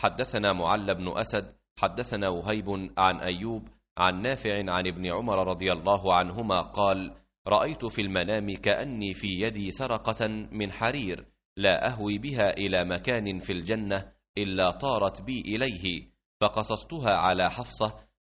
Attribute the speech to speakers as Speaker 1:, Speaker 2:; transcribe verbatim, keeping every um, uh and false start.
Speaker 1: حدثنا معل بن أسد حدثنا وهيب عن أيوب عن نافع عن ابن عمر رضي الله عنهما قال: رأيت في المنام كأني في يدي سرقة من حرير لا أهوي بها إلى مكان في الجنة إلا طارت بي إليه، فقصصتها على حفصة